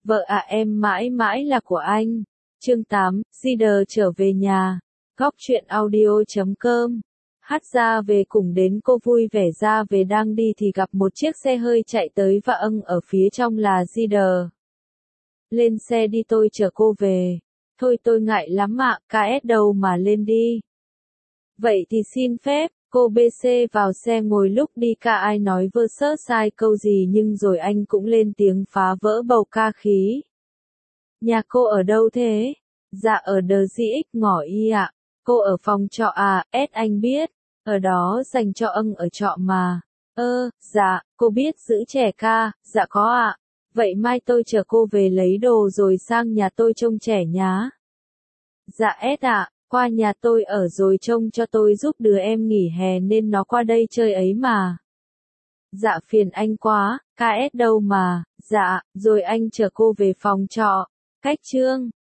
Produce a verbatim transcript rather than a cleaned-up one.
Vợ à em mãi mãi là của anh. Chương tám, Zider trở về nhà. Góc truyện audio chấm com. Hát ra về cùng đến cô vui vẻ ra về đang đi thì gặp một chiếc xe hơi chạy tới và âng ở phía trong là Zider. Lên xe đi tôi chở cô về. Thôi tôi ngại lắm ạ, ca ét đâu mà lên đi. Vậy thì xin phép, cô bê xê vào xe ngồi lúc đi ca ai nói vơ sớ sai câu gì nhưng rồi anh cũng lên tiếng phá vỡ bầu ca khí. Nhà cô ở đâu thế? Dạ ở đờ gi ích ngõ y ạ. Cô ở phòng trọ à, S anh biết. Ở đó dành cho âng ở trọ mà. Ơ, dạ, cô biết giữ trẻ ca, dạ có ạ. Vậy mai tôi chở cô về lấy đồ rồi sang nhà tôi trông trẻ nhá. Dạ S ạ, qua nhà tôi ở rồi trông cho tôi giúp đứa em nghỉ hè nên nó qua đây chơi ấy mà. Dạ phiền anh quá, ca ét đâu mà, dạ, rồi anh chở cô về phòng trọ. Cách chương